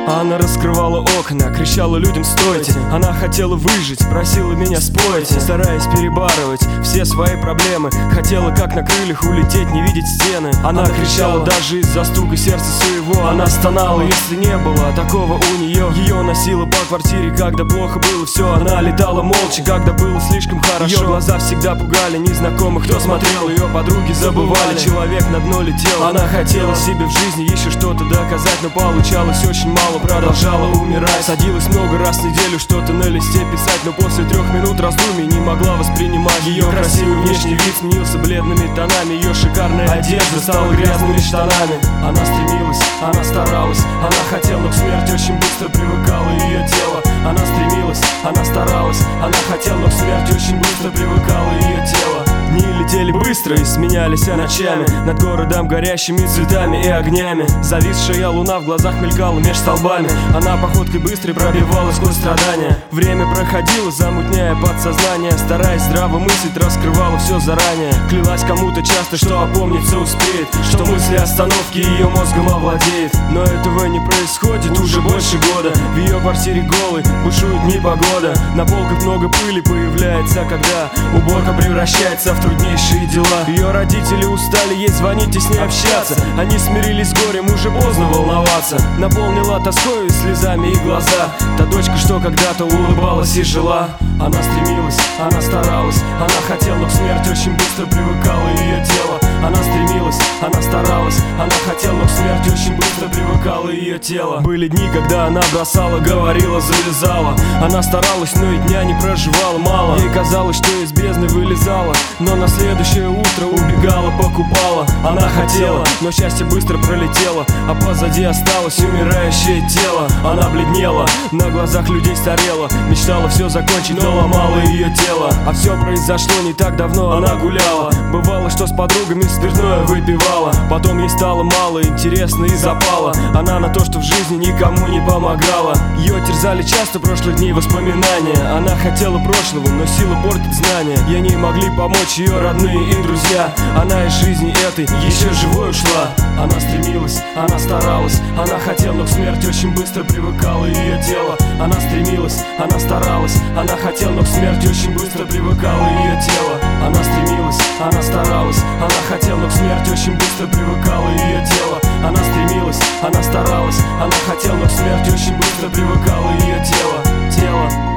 Она раскрывала окна, кричала людям «стойте». Она хотела выжить, просила меня «спойте». Стараясь перебарывать все свои проблемы, хотела как на крыльях улететь, не видеть стены. Она кричала даже из-за стука сердца своего. Она стонала, если не было такого у нее. Ее носило по квартире, когда плохо было все. Она летала молча, когда было слишком хорошо. Ее глаза всегда пугали незнакомых, кто смотрел. Ее подруги забывали, человек на дно летел. Она хотела себе в жизни еще что-то доказать, но получалось очень мало, продолжала умирать. Садилась много раз в неделю что-то на листе писать, но после 3 минут раздумий не могла воспринимать. Ее красивый внешний вид сменился бледными тонами. Ее шикарная одежда стала грязными штанами. Она стремилась, она старалась, она хотела, но к смерти очень быстро привыкало ее тело. Она стремилась, она старалась, она хотела, но к смерти очень быстро привыкало ее тело. Дни летели быстро и сменялись ночами над городом горящими цветами и огнями. Зависшая луна в глазах мелькала меж столбами. Она походкой быстрой пробивалась сквозь страдания. Время проходило, замутняя подсознание. Стараясь здраво мыслить, раскрывала все заранее. Клялась кому-то часто, что опомниться успеет, что мысли остановки ее мозгом овладеет. Но этого не происходит уже больше года. В ее квартире голой бушует непогода. На полках много пыли появляется, когда уборка превращается в труднейшие дела. Ее родители устали ей звонить и с ней общаться. Они смирились с горем, уже поздно волноваться. Наполнила тоской и слезами и глаза та дочка, что когда-то улыбалась и жила. Она стремилась, она старалась, она хотела, но к смерти очень быстро привыкало ее тело. Она стремилась, она старалась, она хотела, но к смерти очень быстро привыкало ее тело. Были дни, когда она бросала, говорила, завязала. Она старалась, но и дня не проживала мало. Ей казалось, что из бездны вылезала, но на следующее утро убегала, покупала. Она хотела, но счастье быстро пролетело, а позади осталось умирающее тело. Она бледнела, на глазах людей старела, мечтала все закончить, но ломала ее тело. А все произошло не так давно, она гуляла. Бывало, что с подругами спиртное выпивала. Потом ей стало мало, интересно и запала. Она на то, что в жизни никому не помогала. Ее терзали часто прошлых дней воспоминания. Она хотела прошлого, но сила портит знания. Ей не могли помочь ее родные и друзья. Она из жизни этой еще живой ушла. Она стремилась, она старалась, она хотела, но к смерти очень быстро привыкало ее тело. Она стремилась, она старалась, она хотела, но к смерти очень быстро привыкало ее тело. Она стремилась, она старалась, она хотела, но к смерти очень быстро привыкало ее тело. Она стремилась, она старалась, она хотела, но к смерти очень быстро привыкало ее тело.